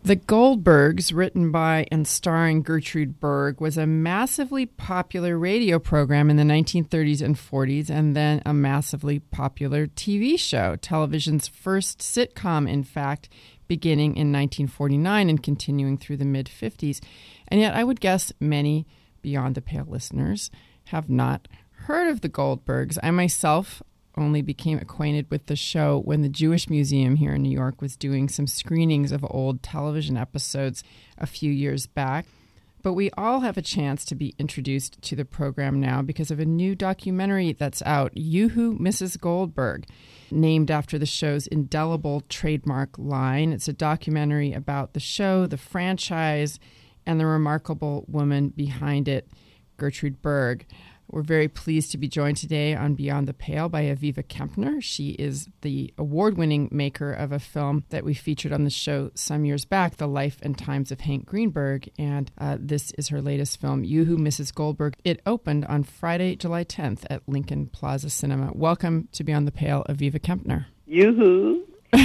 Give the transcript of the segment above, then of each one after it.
The Goldbergs, written by and starring Gertrude Berg, was a massively popular radio program in the 1930s and 40s, and then a massively popular TV show, television's first sitcom, in fact, beginning in 1949 and continuing through the mid-50s. And yet I would guess many Beyond the Pale listeners have not heard of the Goldbergs. I myself only became acquainted with the show when the Jewish Museum here in New York was doing some screenings of old television episodes a few years back. But we all have a chance to be introduced to the program now because of a new documentary that's out, Yoo-Hoo, Mrs. Goldberg, named after the show's indelible trademark line. It's a documentary about the show, the franchise, and the remarkable woman behind it, Gertrude Berg. We're very pleased to be joined today on Beyond the Pale by Aviva Kempner. She is the award-winning maker of a film that we featured on the show some years back, The Life and Times of Hank Greenberg, and this is her latest film, Yoo-Hoo, Mrs. Goldberg. It opened on Friday, July 10th at Lincoln Plaza Cinema. Welcome to Beyond the Pale, Aviva Kempner. Yoo-Hoo.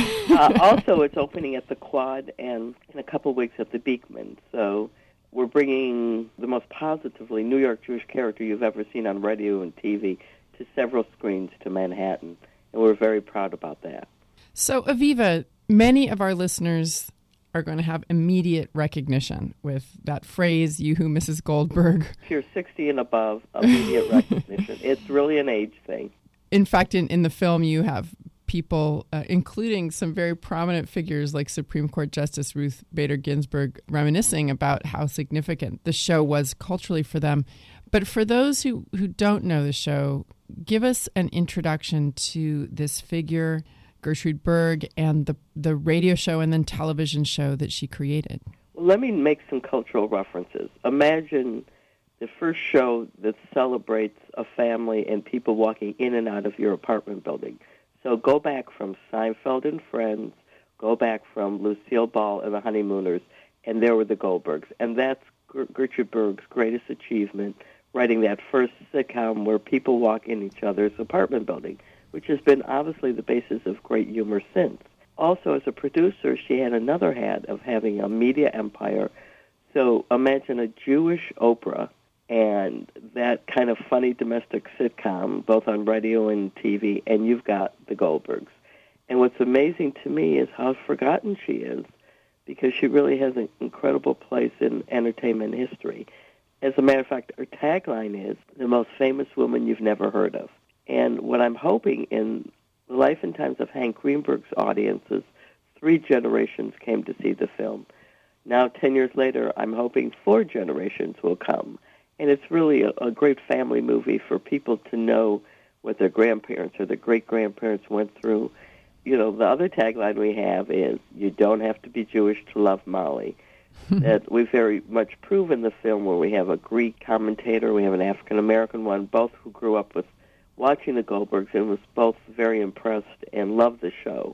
Also, it's opening at the Quad and in a couple weeks at the Beekman, so we're bringing the most positively New York Jewish character you've ever seen on radio and TV to several screens to Manhattan, and we're very proud about that. So, Aviva, many of our listeners are going to have immediate recognition with that phrase, Yoo-Hoo, Mrs. Goldberg. If you're 60 and above, immediate recognition. It's really an age thing. In fact, in the film, you have people, including some very prominent figures like Supreme Court Justice Ruth Bader Ginsburg, reminiscing about how significant the show was culturally for them. But for those who don't know the show, give us an introduction to this figure, Gertrude Berg, and the radio show and then television show that she created. Well, let me make some cultural references. Imagine the first show that celebrates a family and people walking in and out of your apartment building. So go back from Seinfeld and Friends, go back from Lucille Ball and the Honeymooners, and there were the Goldbergs. And that's Gertrude Berg's greatest achievement, writing that first sitcom where people walk in each other's apartment building, which has been obviously the basis of great humor since. Also, as a producer, she had another hat of having a media empire. So imagine a Jewish Oprah and that kind of funny domestic sitcom, both on radio and TV, and you've got the Goldbergs. And what's amazing to me is how forgotten she is, because she really has an incredible place in entertainment history. As a matter of fact, her tagline is, the most famous woman you've never heard of. And what I'm hoping in The Life and Times of Hank Greenberg's audiences, 3 generations came to see the film. Now, 10 years later, I'm hoping 4 generations will come. And it's really a great family movie for people to know what their grandparents or their great-grandparents went through. You know, the other tagline we have is, you don't have to be Jewish to love Molly. That we've very much proven the film where we have a Greek commentator, we have an African-American one, both who grew up with watching the Goldbergs and was both very impressed and loved the show.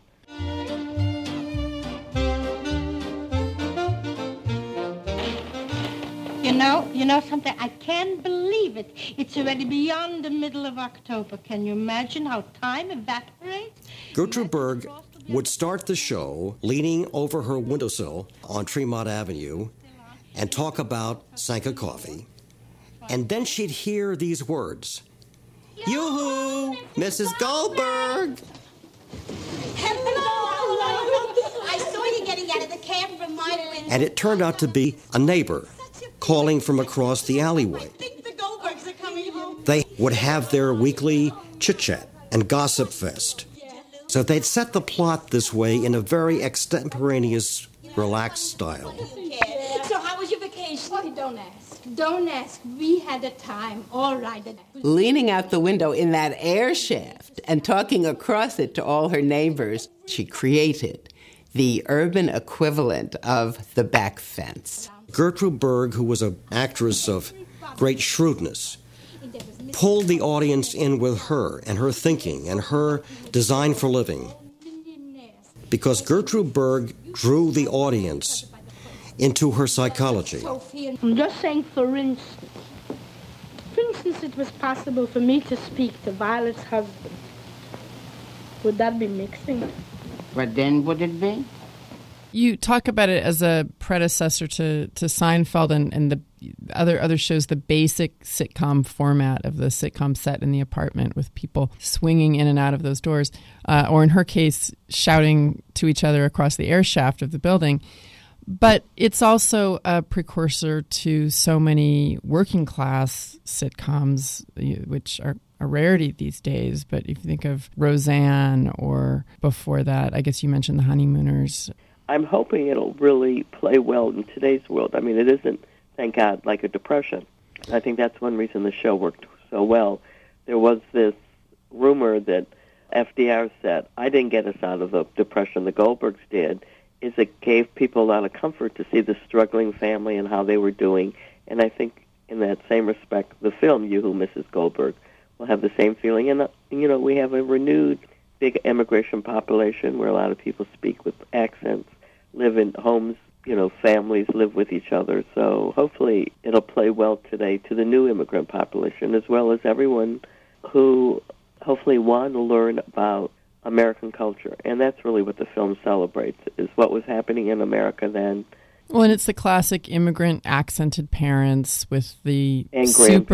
You know something? I can't believe it. It's already beyond the middle of October. Can you imagine how time evaporates? Gertrude Berg would start the show leaning over her windowsill on Tremont Avenue and talk about Sanka coffee. And then she'd hear these words, Yoo-hoo, Mrs. Goldberg. Hello. I saw you getting out of the cab from my window. And it turned out to be a neighbor calling from across the alleyway. I think the Goldbergs are coming home. They would have their weekly chit-chat and gossip fest. So they'd set the plot this way in a very extemporaneous, relaxed style. So how was your vacation? Oh, don't ask. Don't ask. We had a time. All right. Leaning out the window in that air shaft and talking across it to all her neighbors, she created the urban equivalent of the back fence. Gertrude Berg, who was an actress of great shrewdness, pulled the audience in with her and her thinking and her design for living. Because Gertrude Berg drew the audience into her psychology. I'm just saying, for instance, it was possible for me to speak to Violet's husband. Would that be mixing? What then would it be? You talk about it as a predecessor to Seinfeld and the other shows, the basic sitcom format of the sitcom set in the apartment with people swinging in and out of those doors, or in her case, shouting to each other across the air shaft of the building. But it's also a precursor to so many working class sitcoms, which are a rarity these days. But if you think of Roseanne, or before that, I guess you mentioned The Honeymooners. I'm hoping it'll really play well in today's world. I mean, it isn't, thank God, like a Depression. I think that's one reason the show worked so well. There was this rumor that FDR said, I didn't get us out of the Depression, the Goldbergs did, is it gave people a lot of comfort to see the struggling family and how they were doing. And I think in that same respect, the film, You Who, Mrs. Goldberg, will have the same feeling. And, we have a renewed big immigration population where a lot of people speak with accents, live in homes, families live with each other. So hopefully it'll play well today to the new immigrant population, as well as everyone who hopefully want to learn about American culture. And that's really what the film celebrates, is what was happening in America then. Well, and it's the classic immigrant accented parents with the and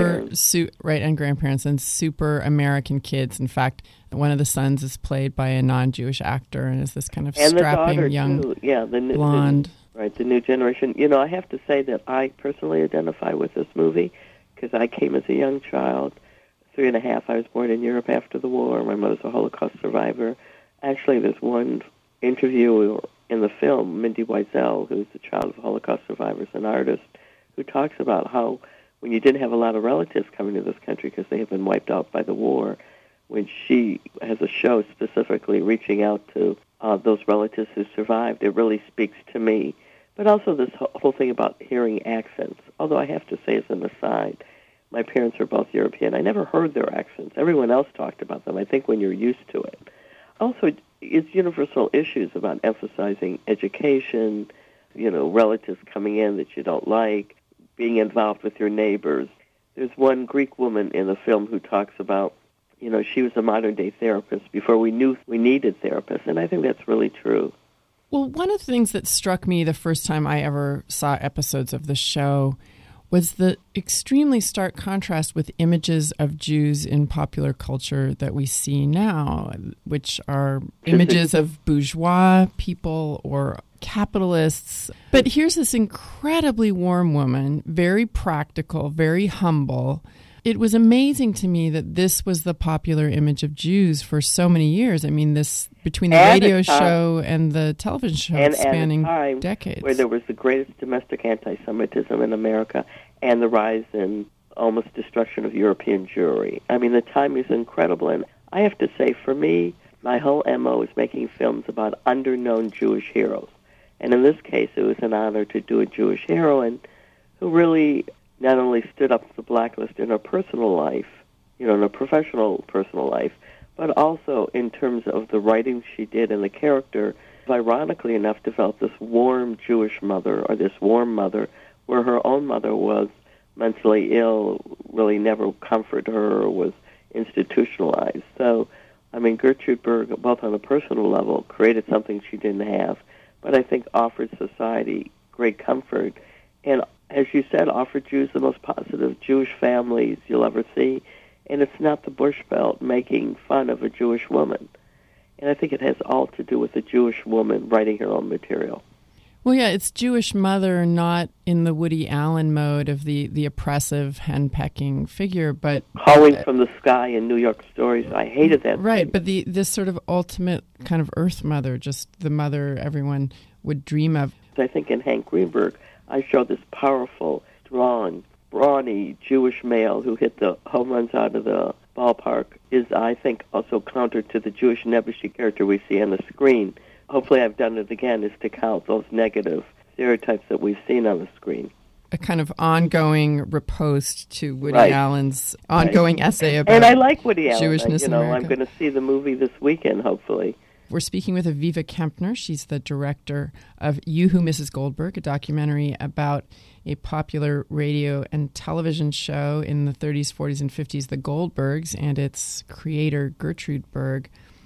grandparents and super American kids. In fact, one of the sons is played by a non-Jewish actor and is this kind of strapping young blonde. The new generation. I have to say that I personally identify with this movie because I came as a young child. 3.5, I was born in Europe after the war. My mother's a Holocaust survivor. Actually, there's one interview in the film, Mindy Weisel, who's the child of Holocaust survivors, an artist, who talks about how when you didn't have a lot of relatives coming to this country because they had been wiped out by the war, when she has a show specifically reaching out to those relatives who survived, it really speaks to me. But also this whole thing about hearing accents, although I have to say as an aside, my parents are both European. I never heard their accents. Everyone else talked about them, I think, when you're used to it. Also, it's universal issues about emphasizing education, relatives coming in that you don't like, being involved with your neighbors. There's one Greek woman in the film who talks about, she was a modern-day therapist before we knew we needed therapists, and I think that's really true. Well, one of the things that struck me the first time I ever saw episodes of the show was the extremely stark contrast with images of Jews in popular culture that we see now, which are images of bourgeois people or capitalists. But here's this incredibly warm woman, very practical, very humble. It was amazing to me that this was the popular image of Jews for so many years. I mean, this between the radio show and the television show spanning decades. Where there was the greatest domestic anti-Semitism in America and the rise and almost destruction of European Jewry. I mean, the time is incredible. And I have to say, for me, my whole MO is making films about under-known Jewish heroes. And in this case, it was an honor to do a Jewish heroine who really not only stood up to the blacklist in her personal life, in her professional personal life, but also in terms of the writing she did and the character, ironically enough, developed this warm Jewish mother, or this warm mother, where her own mother was mentally ill, really never comforted her, or was institutionalized. So, I mean, Gertrude Berg, both on a personal level, created something she didn't have, but I think offered society great comfort, and as you said, offered Jews the most positive Jewish families you'll ever see. And it's not the Bush Belt making fun of a Jewish woman. And I think it has all to do with a Jewish woman writing her own material. Well, yeah, it's Jewish mother, not in the Woody Allen mode of the oppressive, henpecking figure, but Calling from the Sky in New York Stories. I hated that. Right, thing. but this sort of ultimate kind of earth mother, just the mother everyone would dream of. I think in Hank Greenberg, I show this powerful, strong, brawny Jewish male who hit the home runs out of the ballpark is, I think, also counter to the Jewish Nebuchadnezzar character we see on the screen. Hopefully I've done it again, is to count those negative stereotypes that we've seen on the screen. A kind of ongoing riposte to Woody Allen's ongoing essay about and I like Woody Allen. Jewishness in America. I'm going to see the movie this weekend, hopefully. We're speaking with Aviva Kempner. She's the director of You Who, Mrs. Goldberg, a documentary about a popular radio and television show in the 30s, 40s, and 50s, The Goldbergs, and its creator, Gertrude Berg.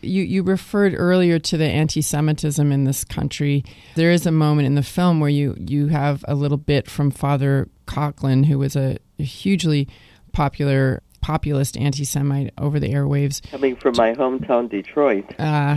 You referred earlier to the anti-Semitism in this country. There is a moment in the film where you have a little bit from Father Coughlin, who was a hugely popular populist anti-Semite over the airwaves, coming from my hometown, Detroit,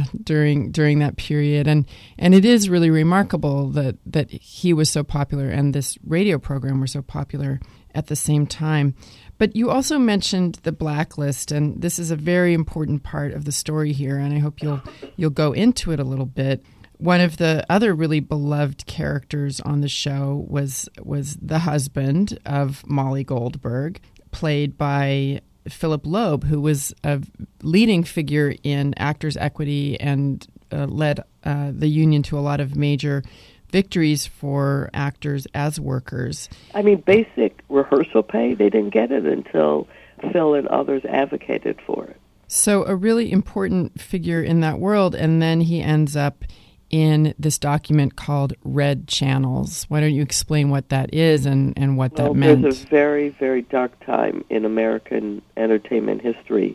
during that period, and it is really remarkable that he was so popular and this radio program was so popular at the same time. But you also mentioned the Blacklist, and this is a very important part of the story here, and I hope you'll go into it a little bit. One of the other really beloved characters on the show was the husband of Molly Goldberg, played by Philip Loeb, who was a leading figure in Actors' Equity and led the union to a lot of major victories for actors as workers. I mean, basic rehearsal pay, they didn't get it until Phil and others advocated for it. So a really important figure in that world, and then he ends up in this document called Red Channels. Why don't you explain what that is and what that meant? There's a very, very dark time in American entertainment history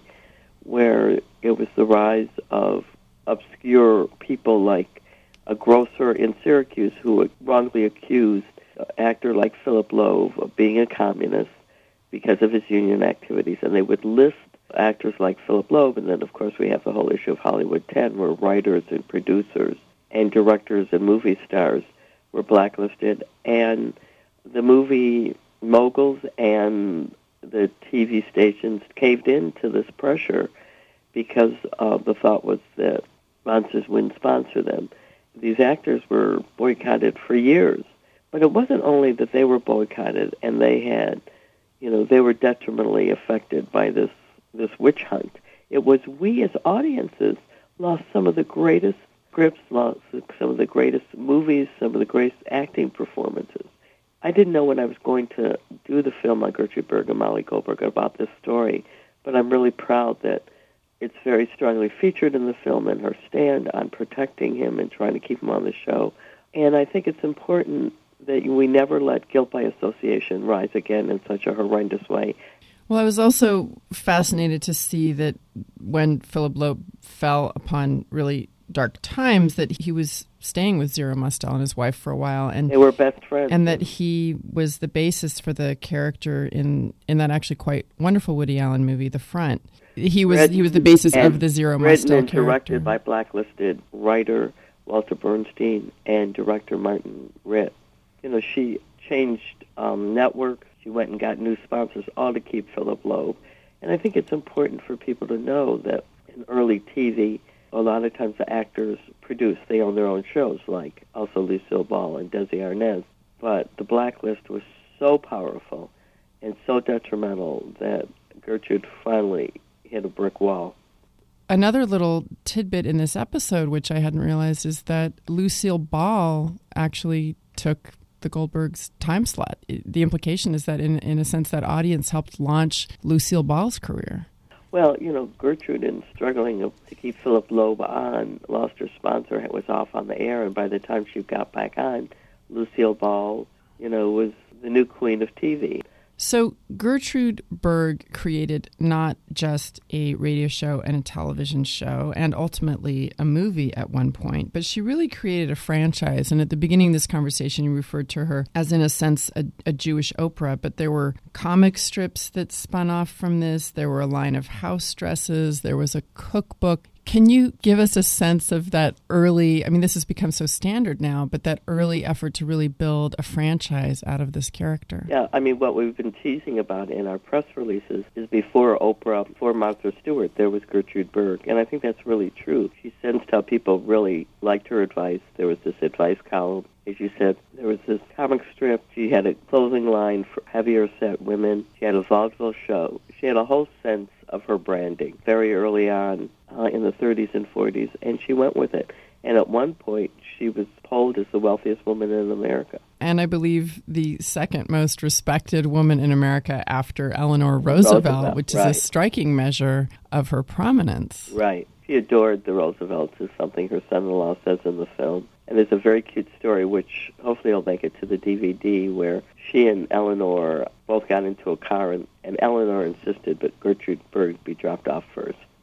where it was the rise of obscure people like a grocer in Syracuse who wrongly accused an actor like Philip Loeb of being a communist because of his union activities. And they would list actors like Philip Loeb, and then, of course, we have the whole issue of Hollywood 10, where writers and producers and directors and movie stars were blacklisted. And the movie moguls and the TV stations caved into this pressure because the thought was that sponsors wouldn't sponsor them. These actors were boycotted for years. But it wasn't only that they were boycotted and they had, they were detrimentally affected by this witch hunt. It was we as audiences lost some of the greatest scripts, lost some of the greatest movies, some of the greatest acting performances. I didn't know when I was going to do the film on Gertrude Berg and Molly Goldberg about this story, but I'm really proud that it's very strongly featured in the film and her stand on protecting him and trying to keep him on the show. And I think it's important that we never let guilt by association rise again in such a horrendous way. Well, I was also fascinated to see that when Philip Loeb fell upon really dark times, that he was staying with Zero Mostel and his wife for a while, and they were best friends, and that he was the basis for the character in that actually quite wonderful Woody Allen movie, The Front. He was the basis of the Zero Mostel character. Written and directed by blacklisted writer Walter Bernstein and director Martin Ritt. She changed networks. She went and got new sponsors, all to keep Philip Loeb. And I think it's important for people to know that in early TV, a lot of times the actors produce. They own their own shows, like also Lucille Ball and Desi Arnaz. But the blacklist was so powerful and so detrimental that Gertrude finally hit a brick wall. Another little tidbit in this episode, which I hadn't realized, is that Lucille Ball actually took the Goldbergs' time slot. The implication is that, in a sense, that audience helped launch Lucille Ball's career. Well, Gertrude, in struggling to keep Philip Loeb on, lost her sponsor, was off on the air, and by the time she got back on, Lucille Ball, was the new queen of TV. So Gertrude Berg created not just a radio show and a television show and ultimately a movie at one point, but she really created a franchise. And at the beginning of this conversation, you referred to her as, in a sense, a Jewish Oprah, but there were comic strips that spun off from this. There were a line of house dresses. There was a cookbook. Can you give us a sense of that early, this has become so standard now, but that early effort to really build a franchise out of this character? Yeah, what we've been teasing about in our press releases is before Oprah, before Martha Stewart, there was Gertrude Berg. And I think that's really true. She sensed how people really liked her advice. There was this advice column. As you said, there was this comic strip. She had a clothing line for heavier set women. She had a vaudeville show. She had a whole sense of her branding very early on in the 30s and 40s, and she went with it. And at one point, she was polled as the wealthiest woman in America. And I believe the second most respected woman in America after Eleanor Roosevelt, which is a striking measure of her prominence. Right. She adored the Roosevelts, is something her son-in-law says in the film. And there's a very cute story, which hopefully will make it to the DVD, where she and Eleanor both got into a car, and Eleanor insisted that Gertrude Berg be dropped off first.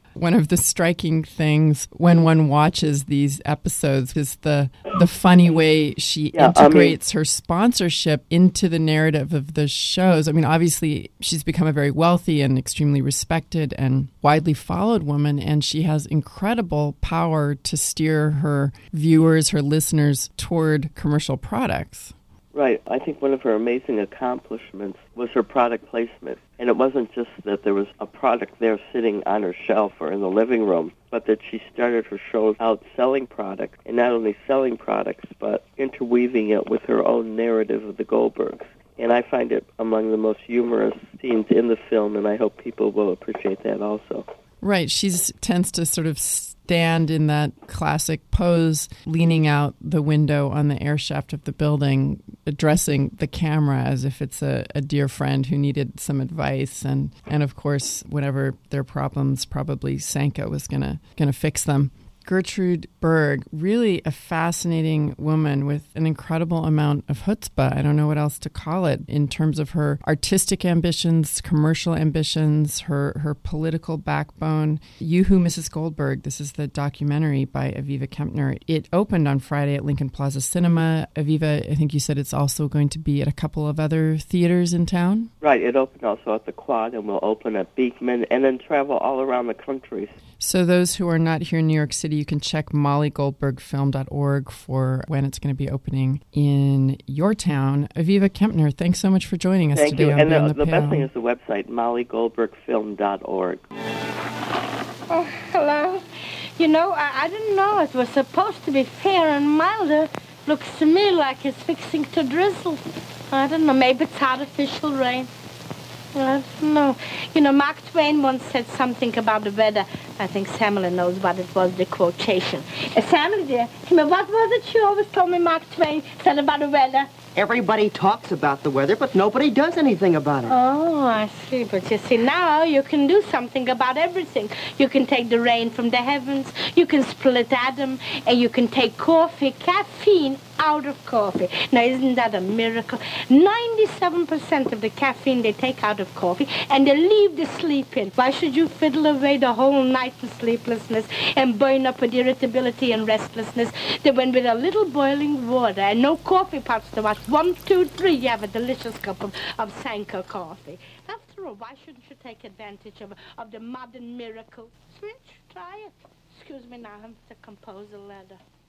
One of the striking things when one watches these episodes is the funny way she integrates her sponsorship into the narrative of the shows. I mean, obviously, she's become a very wealthy and extremely respected and widely followed woman, and she has incredible power to steer her viewers, her listeners, toward commercial products. Right. I think one of her amazing accomplishments was her product placement. And it wasn't just that there was a product there sitting on her shelf or in the living room, but that she started her shows out selling products, and not only selling products, but interweaving it with her own narrative of the Goldbergs. And I find it among the most humorous scenes in the film, and I hope people will appreciate that also. Right. She tends to sort of stand in that classic pose, leaning out the window on the air shaft of the building, addressing the camera as if it's a dear friend who needed some advice. And of course, whatever their problems, probably Sanka was gonna fix them. Gertrude Berg, really a fascinating woman with an incredible amount of chutzpah. I don't know what else to call it in terms of her artistic ambitions, commercial ambitions, her political backbone. You Who, Mrs. Goldberg, this is the documentary by Aviva Kempner. It opened on Friday at Lincoln Plaza Cinema. Aviva, I think you said it's also going to be at a couple of other theaters in town? Right. It opened also at the Quad, and will open at Beekman, and then travel all around the country. So those who are not here in New York City, you can check mollygoldbergfilm.org for when it's going to be opening in your town. Aviva Kempner, thanks so much for joining us today. Thank you. And the best thing is the website, mollygoldbergfilm.org. Oh, hello. You know, I didn't know it was supposed to be fair and milder. Looks to me like it's fixing to drizzle. I don't know, maybe it's artificial rain. I don't know. You know, Mark Twain once said something about the weather. I think Samuel knows what it was, the quotation. Samuel, dear, what was it you always told me Mark Twain said about the weather? Everybody talks about the weather, but nobody does anything about it. Oh, I see. But you see, now you can do something about everything. You can take the rain from the heavens, you can split atom, and you can take caffeine out of coffee. Now, isn't that a miracle? 97% of the caffeine they take out of coffee, and they leave the sleep in. Why should you fiddle away the whole night in sleeplessness and burn up with irritability and restlessness? That when with a little boiling water and no coffee pots to watch, 1, 2, 3, you have a delicious cup of Sanka coffee. After all, why shouldn't you take advantage of the modern miracle? Switch, try it. Excuse me now, I have to compose a letter.